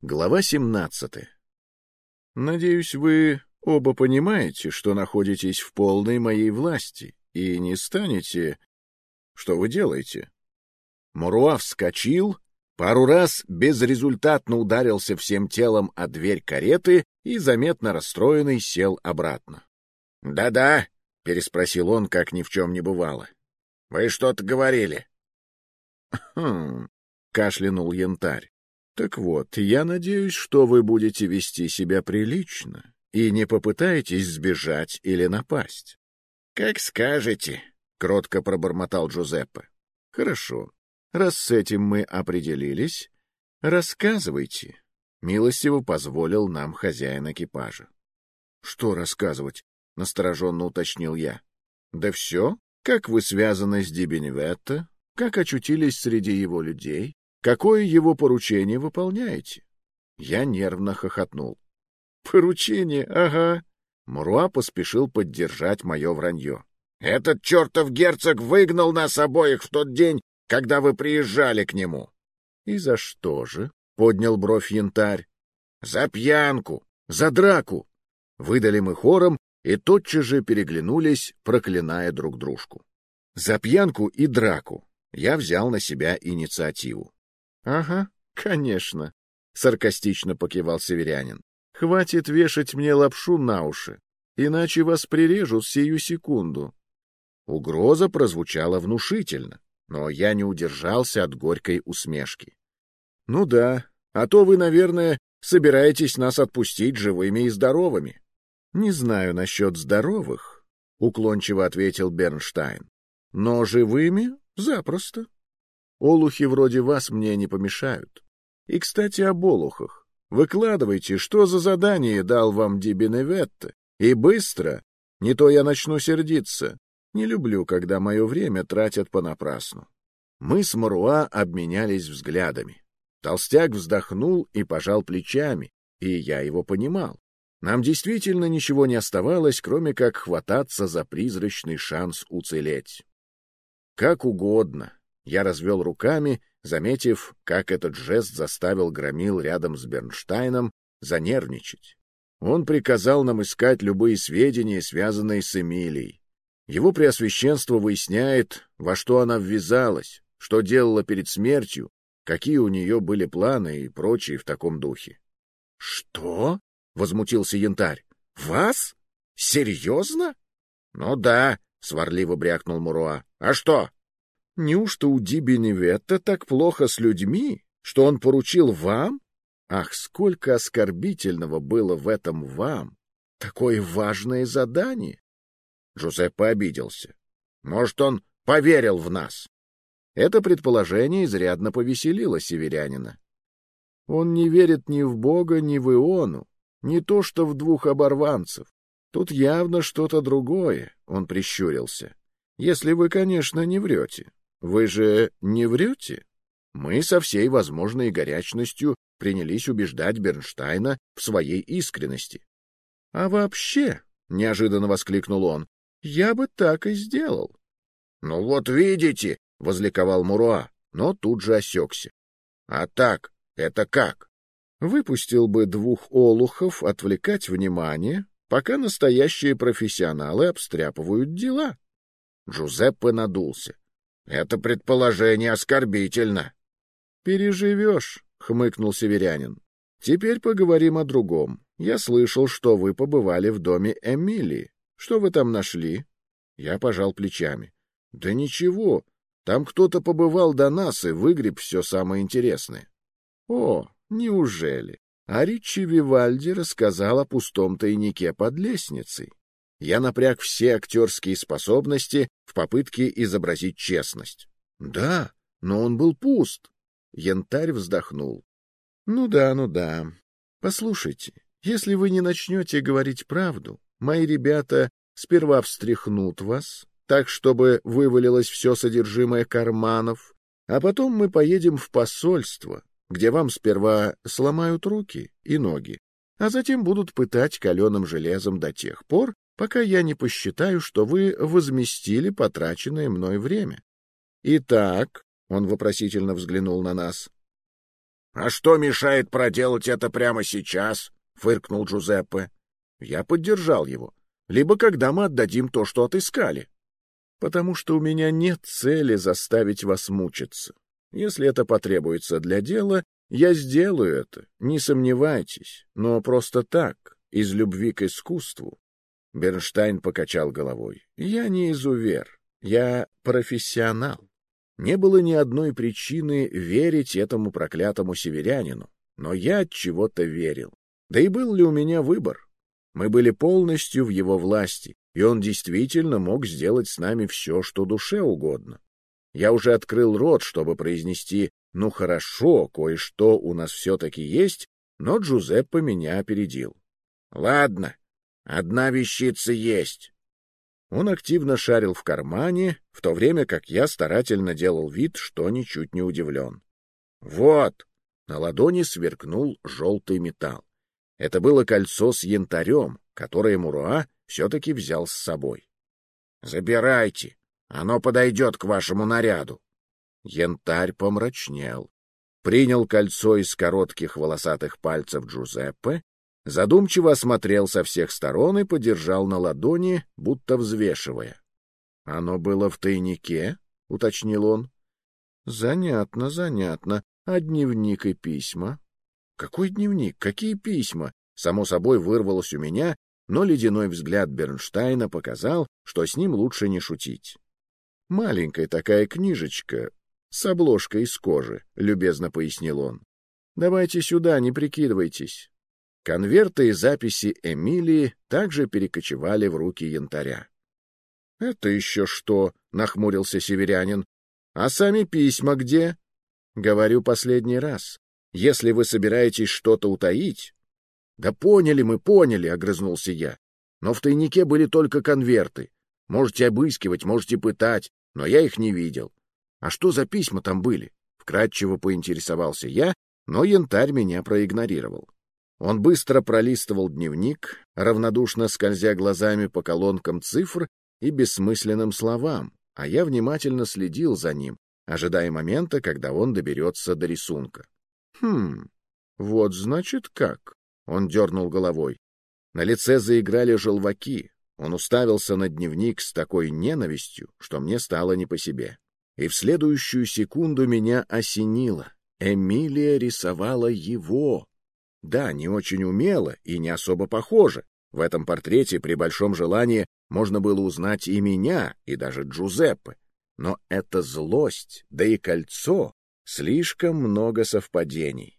Глава 17. Надеюсь, вы оба понимаете, что находитесь в полной моей власти и не станете... Что вы делаете? Муруа вскочил, пару раз безрезультатно ударился всем телом о дверь кареты и, заметно расстроенный, сел обратно. «Да-да», — переспросил он, как ни в чем не бывало. «Вы что-то говорили?» «Хм...» — кашлянул Янтарь. «Так вот, я надеюсь, что вы будете вести себя прилично и не попытаетесь сбежать или напасть». «Как скажете», — кротко пробормотал Джузеппе. «Хорошо. Раз с этим мы определились, рассказывайте», — милостиво позволил нам хозяин экипажа. «Что рассказывать?» — настороженно уточнил я. «Да все. Как вы связаны с Ди Беневетто, как очутились среди его людей, какое его поручение выполняете?» Я нервно хохотнул. «Поручение, ага». Муруа поспешил поддержать мое вранье. «Этот чертов герцог выгнал нас обоих в тот день, когда вы приезжали к нему». «И за что же?» — поднял бровь Янтарь. «За пьянку, за драку». Выдали мы хором и тотчас же переглянулись, проклиная друг дружку. За пьянку и драку я взял на себя инициативу. — Ага, конечно, — саркастично покивал северянин. — Хватит вешать мне лапшу на уши, иначе вас прирежут сию секунду. Угроза прозвучала внушительно, но я не удержался от горькой усмешки. — Ну да, а то вы, наверное, собираетесь нас отпустить живыми и здоровыми. — Не знаю насчет здоровых, — уклончиво ответил Бернштайн, — но живыми запросто. Олухи вроде вас мне не помешают. И, кстати, об олухах. Выкладывайте, что за задание дал вам Ди Беневетто, и быстро, не то я начну сердиться. Не люблю, когда мое время тратят понапрасну. Мы с Муруа обменялись взглядами. Толстяк вздохнул и пожал плечами, и я его понимал. Нам действительно ничего не оставалось, кроме как хвататься за призрачный шанс уцелеть. Как угодно. Я развел руками, заметив, как этот жест заставил Громил рядом с Бернштайном занервничать. Он приказал нам искать любые сведения, связанные с Эмилией. Его Преосвященство выясняет, во что она ввязалась, что делала перед смертью, какие у нее были планы и прочее в таком духе. — Что? — возмутился Янтарь. — Вас? Серьезно? — Ну да, — сварливо брякнул Муруа. — А что? — Неужто у Ди Беневетто так плохо с людьми, что он поручил вам? Ах, сколько оскорбительного было в этом вам! Такое важное задание! Джузеппе обиделся. Может, он поверил в нас? Это предположение изрядно повеселило северянина. Он не верит ни в Бога, ни в Иону, не то что в двух оборванцев. Тут явно что-то другое, — он прищурился. Если вы, конечно, не врете. Вы же не врете? Мы со всей возможной горячностью принялись убеждать Бернштайна в своей искренности. — А вообще, — неожиданно воскликнул он, — я бы так и сделал. — Ну вот видите, — возликовал Муруа, но тут же осекся. — А так, это как? Выпустил бы двух олухов отвлекать внимание, пока настоящие профессионалы обстряпывают дела. Джузеппе надулся. — Это предположение оскорбительно. — Переживешь, — хмыкнул северянин. — Теперь поговорим о другом. Я слышал, что вы побывали в доме Эмилии. Что вы там нашли? Я пожал плечами. — Да ничего, там кто-то побывал до нас и выгреб все самое интересное. — О, неужели? А Риччи Вивальди рассказал о пустом тайнике под лестницей. Я напряг все актерские способности в попытке изобразить честность. — Да, но он был пуст. Янтарь вздохнул. — Ну да. Послушайте, если вы не начнете говорить правду, мои ребята сперва встряхнут вас, так, чтобы вывалилось все содержимое карманов, а потом мы поедем в посольство, где вам сперва сломают руки и ноги, а затем будут пытать каленым железом до тех пор, пока я не посчитаю, что вы возместили потраченное мной время. Итак, — он вопросительно взглянул на нас, — А что мешает проделать это прямо сейчас? — фыркнул Джузеппе. Я поддержал его. — Либо когда мы отдадим то, что отыскали. Потому что у меня нет цели заставить вас мучиться. Если это потребуется для дела, я сделаю это, не сомневайтесь, но просто так, из любви к искусству. Бернштайн покачал головой. Я не изувер, я профессионал. Не было ни одной причины верить этому проклятому северянину, но я от чего-то верил. Да и был ли у меня выбор? Мы были полностью в его власти, и он действительно мог сделать с нами все, что душе угодно. Я уже открыл рот, чтобы произнести «ну хорошо, кое-что у нас все-таки есть», но Джузеппе меня опередил. «Ладно, одна вещица есть». Он активно шарил в кармане, в то время как я старательно делал вид, что ничуть не удивлен. «Вот!» — на ладони сверкнул желтый металл. Это было кольцо с янтарем, которое Муруа все-таки взял с собой. «Забирайте, оно подойдет к вашему наряду». Янтарь помрачнел, принял кольцо из коротких волосатых пальцев Джузеппе, задумчиво осмотрел со всех сторон и подержал на ладони, будто взвешивая. — Оно было в тайнике? — уточнил он. — Занятно, занятно. А дневник и письма? — Какой дневник? Какие письма? Само собой вырвалось у меня, но ледяной взгляд Бернштайна показал, что с ним лучше не шутить. — Маленькая такая книжечка с обложкой из кожи, — любезно пояснил он. — Давайте сюда, не прикидывайтесь. Конверты и записи Эмилии также перекочевали в руки янтаря. — Это еще что? — нахмурился северянин. — А сами письма где? — Говорю последний раз. Если вы собираетесь что-то утаить... — Да поняли мы, поняли, — огрызнулся я. Но в тайнике были только конверты. Можете обыскивать, можете пытать, но я их не видел. А что за письма там были? Вкратчиво поинтересовался я, но янтарь меня проигнорировал. Он быстро пролистывал дневник, равнодушно скользя глазами по колонкам цифр и бессмысленным словам, а я внимательно следил за ним, ожидая момента, когда он доберется до рисунка. Вот значит как. Он дернул головой. На лице заиграли желваки. Он уставился на дневник с такой ненавистью, что мне стало не по себе. И в следующую секунду меня осенило. Эмилия рисовала его. Да, не очень умело и не особо похоже. В этом портрете при большом желании можно было узнать и меня, и даже Джузеппе. Но это злость, да и кольцо. Слишком много совпадений.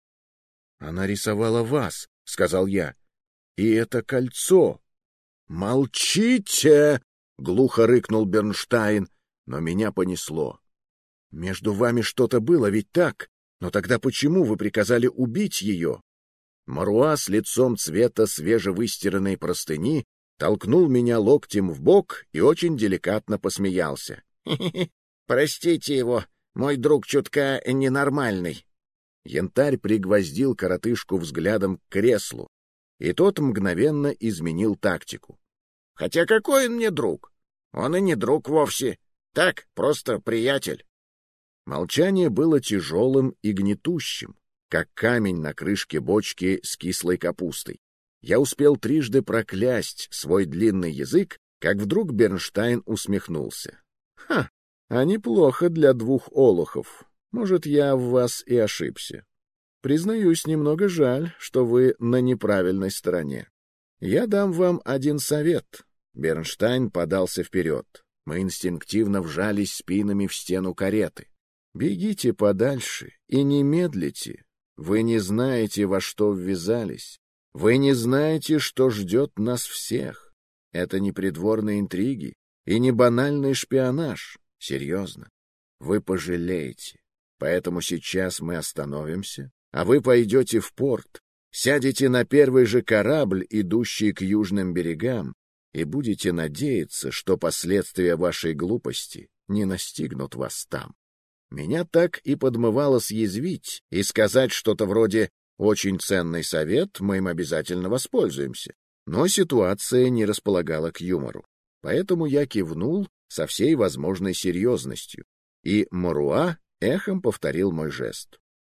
— Она рисовала вас, — сказал я. — И это кольцо. — Молчите! — глухо рыкнул Бернштайн, но меня понесло. — Между вами что-то было, ведь так? Но тогда почему вы приказали убить ее? Маруа с лицом цвета свежевыстиранной простыни толкнул меня локтем в бок и очень деликатно посмеялся. — Простите его, мой друг чутка ненормальный. Янтарь пригвоздил коротышку взглядом к креслу, и тот мгновенно изменил тактику. — Хотя какой он мне друг? Он и не друг вовсе. Так, просто приятель. Молчание было тяжелым и гнетущим, как камень на крышке бочки с кислой капустой. Я успел трижды проклясть свой длинный язык, как вдруг Бернштайн усмехнулся. — Ха, а неплохо для двух олухов. Может, я в вас и ошибся. Признаюсь, немного жаль, что вы на неправильной стороне. Я дам вам один совет. Бернштайн подался вперед. Мы инстинктивно вжались спинами в стену кареты. Бегите подальше и не медлите. Вы не знаете, во что ввязались. Вы не знаете, что ждет нас всех. Это не придворные интриги и не банальный шпионаж. Серьезно. Вы пожалеете. Поэтому сейчас мы остановимся, а вы пойдете в порт, сядете на первый же корабль, идущий к южным берегам, и будете надеяться, что последствия вашей глупости не настигнут вас там. Меня так и подмывало съязвить и сказать что-то вроде «очень ценный совет, мы им обязательно воспользуемся». Но ситуация не располагала к юмору. Поэтому я кивнул со всей возможной серьезностью, и Маруа эхом повторил мой жест.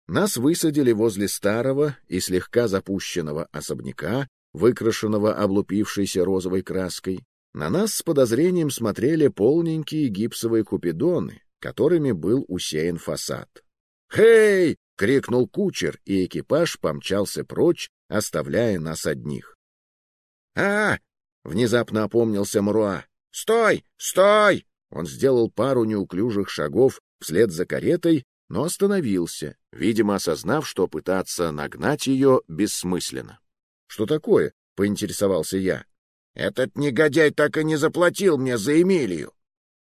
Нас высадили возле старого и слегка запущенного особняка, выкрашенного облупившейся розовой краской. На нас с подозрением смотрели полненькие гипсовые купидоны, которыми был усеян фасад. «Хей!» — крикнул кучер, и экипаж помчался прочь, оставляя нас одних. Внезапно опомнился Муруа. «Стой! Стой!» Он сделал пару неуклюжих шагов вслед за каретой, но остановился, видимо, осознав, что пытаться нагнать ее бессмысленно. «Что такое?» — поинтересовался я. «Этот негодяй так и не заплатил мне за Эмилию».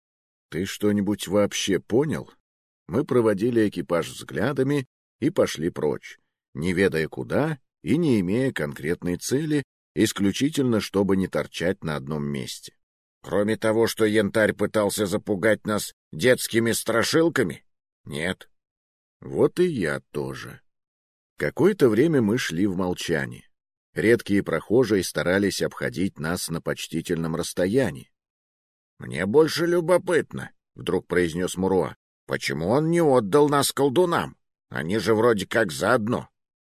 «Ты что-нибудь вообще понял?» Мы проводили экипаж взглядами и пошли прочь, не ведая куда и не имея конкретной цели, исключительно чтобы не торчать на одном месте. «Кроме того, что янтарь пытался запугать нас детскими страшилками? Нет». Вот и я тоже. Какое-то время мы шли в молчании. Редкие прохожие старались обходить нас на почтительном расстоянии. «Мне больше любопытно», — вдруг произнес Муруа, — «почему он не отдал нас колдунам? Они же вроде как заодно».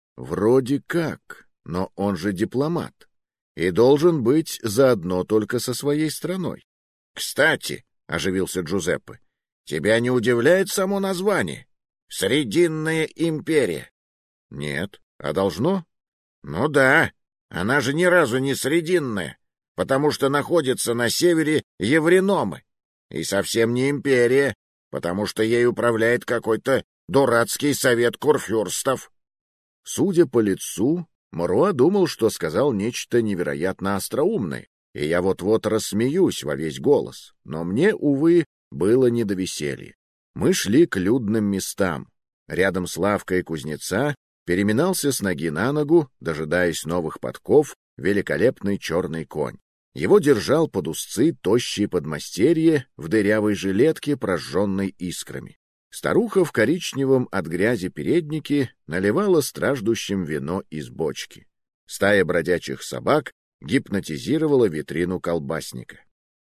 «Вроде как, но он же дипломат и должен быть заодно только со своей страной». «Кстати», — оживился Джузеппе, — «тебя не удивляет само название? Срединная империя». «Нет, а должно?» «Ну да, она же ни разу не срединная, потому что находится на севере Евриномы, и совсем не империя, потому что ей управляет какой-то дурацкий совет курфюрстов». Судя по лицу, Муруа думал, что сказал нечто невероятно остроумное, и я вот-вот рассмеюсь во весь голос, но мне, увы, было не до веселья. Мы шли к людным местам. Рядом с лавкой кузнеца переминался с ноги на ногу, дожидаясь новых подков, великолепный черный конь. Его держал под узцы тощий подмастерье в дырявой жилетке, прожженной искрами. Старуха в коричневом от грязи переднике наливала страждущим вино из бочки. Стая бродячих собак гипнотизировала витрину колбасника.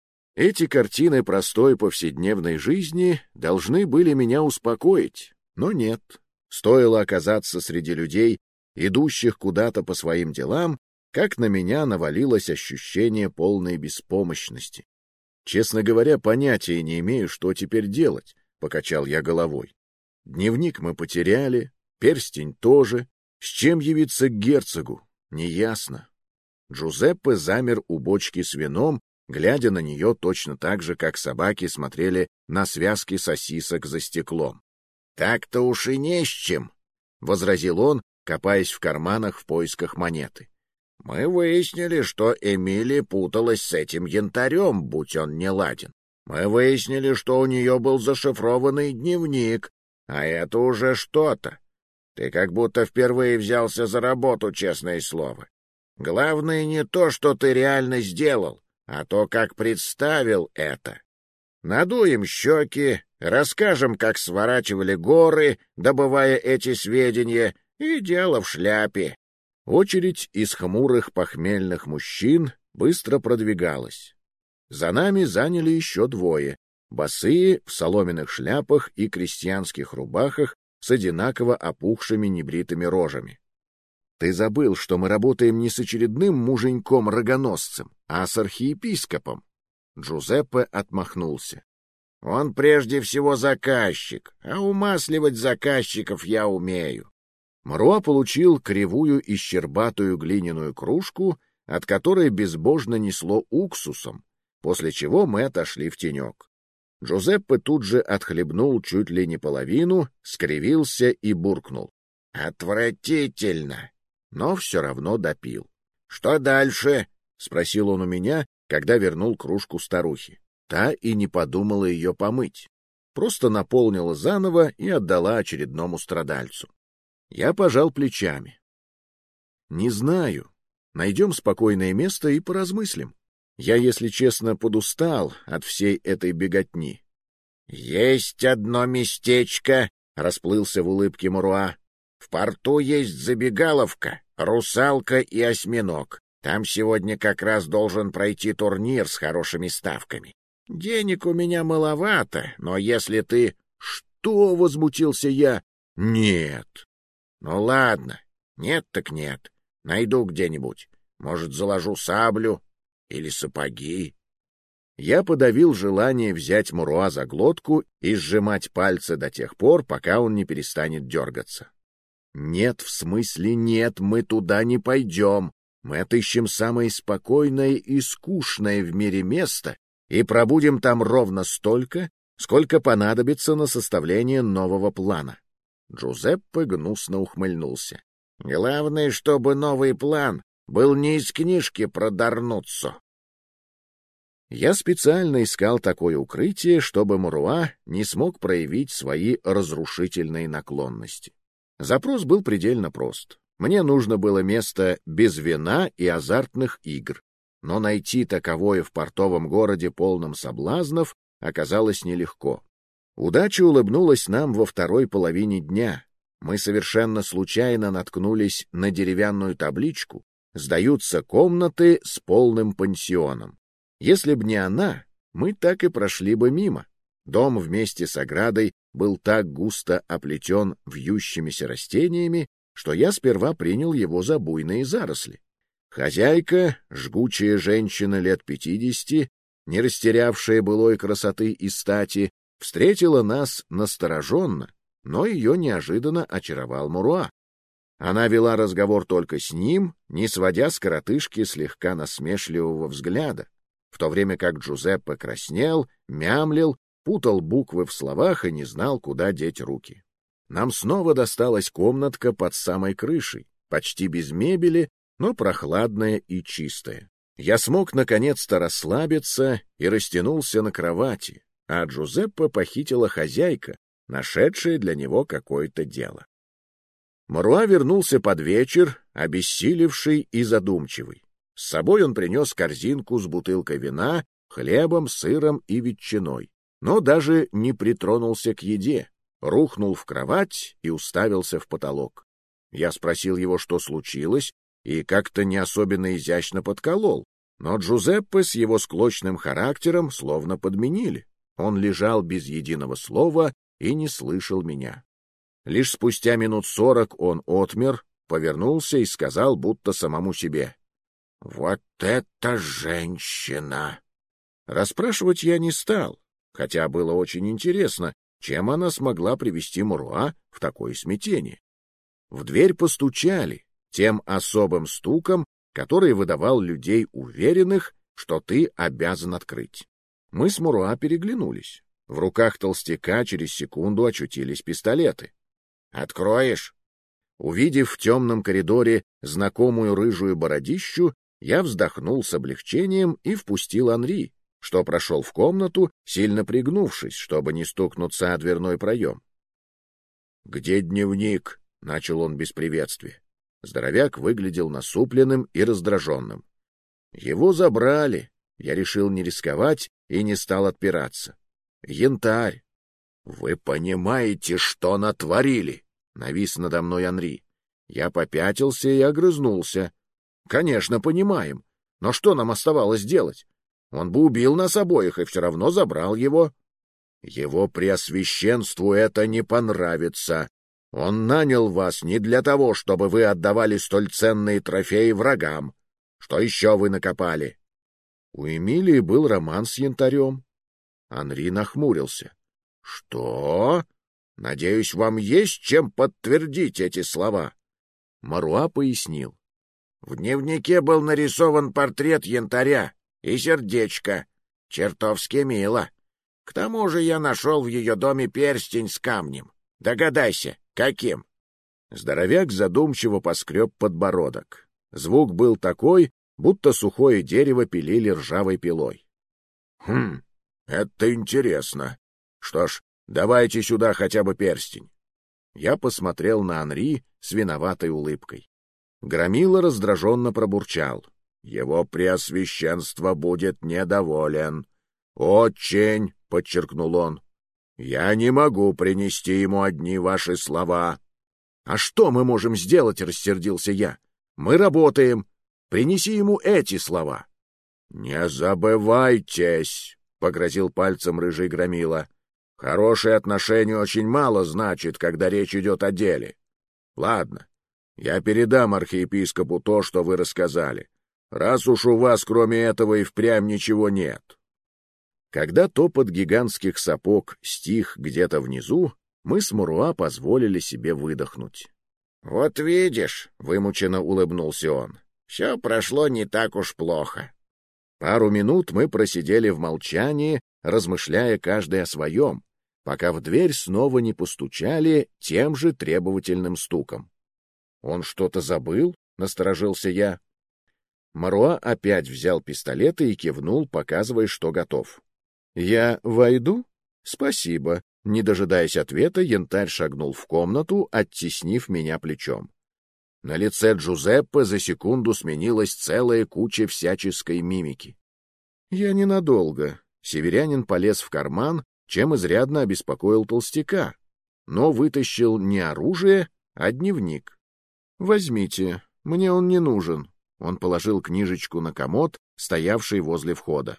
Эти картины простой повседневной жизни должны были меня успокоить, но нет. Стоило оказаться среди людей, идущих куда-то по своим делам, как на меня навалилось ощущение полной беспомощности. Честно говоря, понятия не имею, что теперь делать, — покачал я головой. Дневник мы потеряли, перстень тоже. С чем явиться к герцогу? Неясно. Джузеппе замер у бочки с вином, глядя на нее точно так же, как собаки смотрели на связки сосисок за стеклом. «Так-то уж и не с чем», — возразил он, копаясь в карманах в поисках монеты. «Мы выяснили, что Эмилия путалась с этим янтарем, будь он не ладен. Мы выяснили, что у нее был зашифрованный дневник, а это уже что-то. Ты как будто впервые взялся за работу, честное слово. Главное не то, что ты реально сделал, а то, как представил это. Надуем щеки, расскажем, как сворачивали горы, добывая эти сведения, и дело в шляпе». Очередь из хмурых похмельных мужчин быстро продвигалась. За нами заняли еще двое, босые, в соломенных шляпах и крестьянских рубахах с одинаково опухшими небритыми рожами. «Ты забыл, что мы работаем не с очередным муженьком-рогоносцем, а с архиепископом». Джузеппе отмахнулся. «Он прежде всего заказчик, а умасливать заказчиков я умею». Муруа получил кривую и щербатую глиняную кружку, от которой безбожно несло уксусом, после чего мы отошли в тенек. Джузеппе тут же отхлебнул чуть ли не половину, скривился и буркнул. «Отвратительно!» Но все равно допил. «Что дальше?» — спросил он у меня, когда вернул кружку старухе. Та и не подумала ее помыть. Просто наполнила заново и отдала очередному страдальцу. Я пожал плечами. «Не знаю. Найдем спокойное место и поразмыслим. Я, если честно, подустал от всей этой беготни». «Есть одно местечко», — расплылся в улыбке Муруа. «В порту есть забегаловка, русалка и осьминог. Там сегодня как раз должен пройти турнир с хорошими ставками. Денег у меня маловато, но если ты...» «Что?» — возмутился я. «Нет, Ну ладно, нет так нет. Найду где-нибудь. Может, заложу саблю или сапоги. Я подавил желание взять Муруа за глотку и сжимать пальцы до тех пор, пока он не перестанет дергаться. Нет, в смысле нет, мы туда не пойдем. Мы отыщем самое спокойное и скучное в мире место и пробудем там ровно столько, сколько понадобится на составление нового плана. Джузеппе гнусно ухмыльнулся. Главное, чтобы новый план был не из книжки про Дарнуццо. Я специально искал такое укрытие, чтобы Муруа не смог проявить свои разрушительные наклонности. Запрос был предельно прост. Мне нужно было место без вина и азартных игр, но найти таковое в портовом городе, полном соблазнов, оказалось нелегко. Удача улыбнулась нам во второй половине дня. Мы совершенно случайно наткнулись на деревянную табличку «Сдаются комнаты с полным пансионом». Если б не она, мы так и прошли бы мимо. Дом вместе с оградой был так густо оплетен вьющимися растениями, что я сперва принял его за буйные заросли. Хозяйка, жгучая женщина лет 50, не растерявшая былой красоты и стати, встретила нас настороженно, но ее неожиданно очаровал Муруа. Она вела разговор только с ним, не сводя с коротышки слегка насмешливого взгляда, в то время как Джузеппе краснел, мямлил, путал буквы в словах и не знал, куда деть руки. Нам снова досталась комнатка под самой крышей, почти без мебели, но прохладная и чистая. Я смог наконец-то расслабиться и растянулся на кровати, а Джузеппе похитила хозяйка, нашедшая для него какое-то дело. Муруа вернулся под вечер, обессилевший и задумчивый. С собой он принес корзинку с бутылкой вина, хлебом, сыром и ветчиной, но даже не притронулся к еде, рухнул в кровать и уставился в потолок. Я спросил его, что случилось, и как-то не особенно изящно подколол, но Джузеппе с его склочным характером словно подменили. Он лежал без единого слова и не слышал меня. Лишь спустя минут 40 он отмер, повернулся и сказал, будто самому себе: «Вот это женщина!» Расспрашивать я не стал, хотя было очень интересно, чем она смогла привести Муруа в такое смятение. В дверь постучали тем особым стуком, который выдавал людей уверенных, что ты обязан открыть. Мы с Муруа переглянулись. В руках толстяка через секунду очутились пистолеты. «Откроешь?» Увидев в темном коридоре знакомую рыжую бородищу, я вздохнул с облегчением и впустил Анри, что прошел в комнату, сильно пригнувшись, чтобы не стукнуться о дверной проем. «Где дневник?» — начал он без приветствия. Здоровяк выглядел насупленным и раздраженным. «Его забрали. Я решил не рисковать и не стал отпираться. Янтарь». «Вы понимаете, что натворили?» — навис надо мной Анри. Я попятился и огрызнулся. «Конечно, понимаем. Но что нам оставалось делать? Он бы убил нас обоих и все равно забрал его». «Его преосвященству это не понравится. Он нанял вас не для того, чтобы вы отдавали столь ценные трофеи врагам. Что еще вы накопали?» У Эмилии был роман с янтарем. Анри нахмурился. «Что? Надеюсь, вам есть чем подтвердить эти слова?» Муруа пояснил. «В дневнике был нарисован портрет янтаря и сердечко. Чертовски мило. К тому же я нашел в ее доме перстень с камнем. Догадайся, каким?» Здоровяк задумчиво поскреб подбородок. Звук был такой, будто сухое дерево пилили ржавой пилой. «Хм, это интересно. Что ж, давайте сюда хотя бы перстень». Я посмотрел на Анри с виноватой улыбкой. Громила раздраженно пробурчал. «Его преосвященство будет недоволен. Очень», — подчеркнул он. «Я не могу принести ему одни ваши слова». «А что мы можем сделать?» — рассердился я. «Мы работаем. Принеси ему эти слова». «Не забывайтесь», — погрозил пальцем рыжий громила. «Хорошие отношения очень мало значит, когда речь идет о деле. Ладно, я передам архиепископу то, что вы рассказали, раз уж у вас кроме этого и впрямь ничего нет. Когда топот гигантских сапог стих где-то внизу, мы с Муруа позволили себе выдохнуть. — Вот видишь, — вымученно улыбнулся он, — все прошло не так уж плохо. Пару минут мы просидели в молчании, размышляя каждый о своем, пока в дверь снова не постучали тем же требовательным стуком. — Он что-то забыл? — насторожился я. Маруа опять взял пистолет и кивнул, показывая, что готов. — Я войду? — Спасибо. Не дожидаясь ответа, янтарь шагнул в комнату, оттеснив меня плечом. На лице Джузеппе за секунду сменилась целая куча всяческой мимики. — Я ненадолго. Северянин полез в карман, чем изрядно обеспокоил толстяка, но вытащил не оружие, а дневник. — Возьмите, мне он не нужен. Он положил книжечку на комод, стоявший возле входа.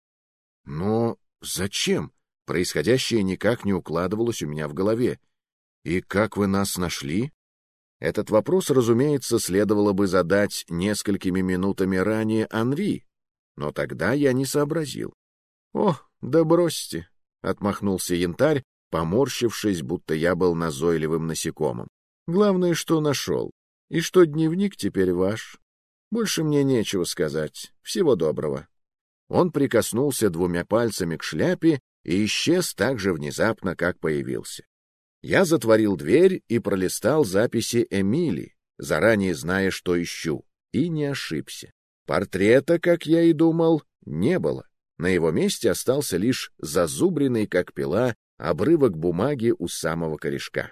— Но зачем? Происходящее никак не укладывалось у меня в голове. И как вы нас нашли? Этот вопрос, разумеется, следовало бы задать несколькими минутами ранее Анри, но тогда я не сообразил. — О, да бросьте! — отмахнулся янтарь, поморщившись, будто я был назойливым насекомым. — Главное, что нашел, и что дневник теперь ваш. Больше мне нечего сказать. Всего доброго. Он прикоснулся двумя пальцами к шляпе и исчез так же внезапно, как появился. Я затворил дверь и пролистал записи Эмили, заранее зная, что ищу, и не ошибся. Портрета, как я и думал, не было. На его месте остался лишь зазубренный, как пила, обрывок бумаги у самого корешка.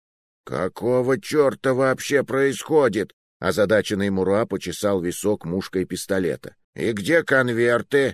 — Какого черта вообще происходит? — озадаченный Муруа почесал висок мушкой пистолета. — И где конверты?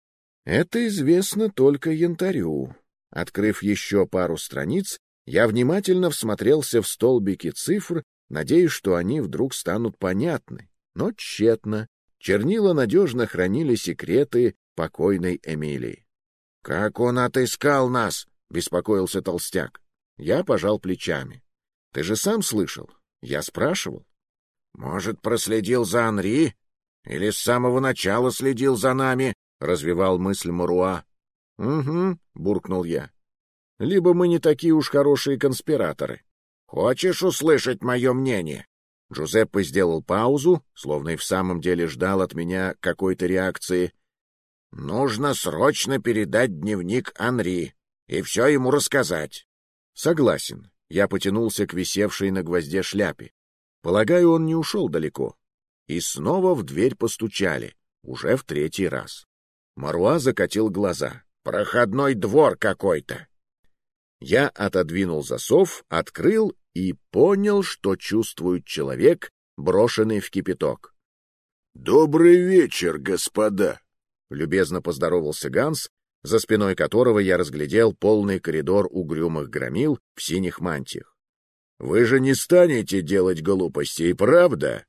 — Это известно только янтарю. Открыв еще пару страниц, я внимательно всмотрелся в столбики цифр, надеясь, что они вдруг станут понятны, но тщетно. Чернила надежно хранили секреты покойной Эмилии. — Как он отыскал нас? — беспокоился толстяк. Я пожал плечами. — Ты же сам слышал. Я спрашивал. — Может, проследил за Анри? Или с самого начала следил за нами? — развивал мысль Муруа. — Угу, — буркнул я. — Либо мы не такие уж хорошие конспираторы. — Хочешь услышать мое мнение? Джузеппе сделал паузу, словно и в самом деле ждал от меня какой-то реакции. — Нужно срочно передать дневник Анри и все ему рассказать. — Согласен. Я потянулся к висевшей на гвозде шляпе. Полагаю, он не ушел далеко. И снова в дверь постучали, уже в третий раз. Маруа закатил глаза. — Проходной двор какой-то. Я отодвинул засов, открыл и понял, что чувствует человек, брошенный в кипяток. — Добрый вечер, господа! — любезно поздоровался Ганс, за спиной которого я разглядел полный коридор угрюмых громил в синих мантиях. — Вы же не станете делать глупостей, правда?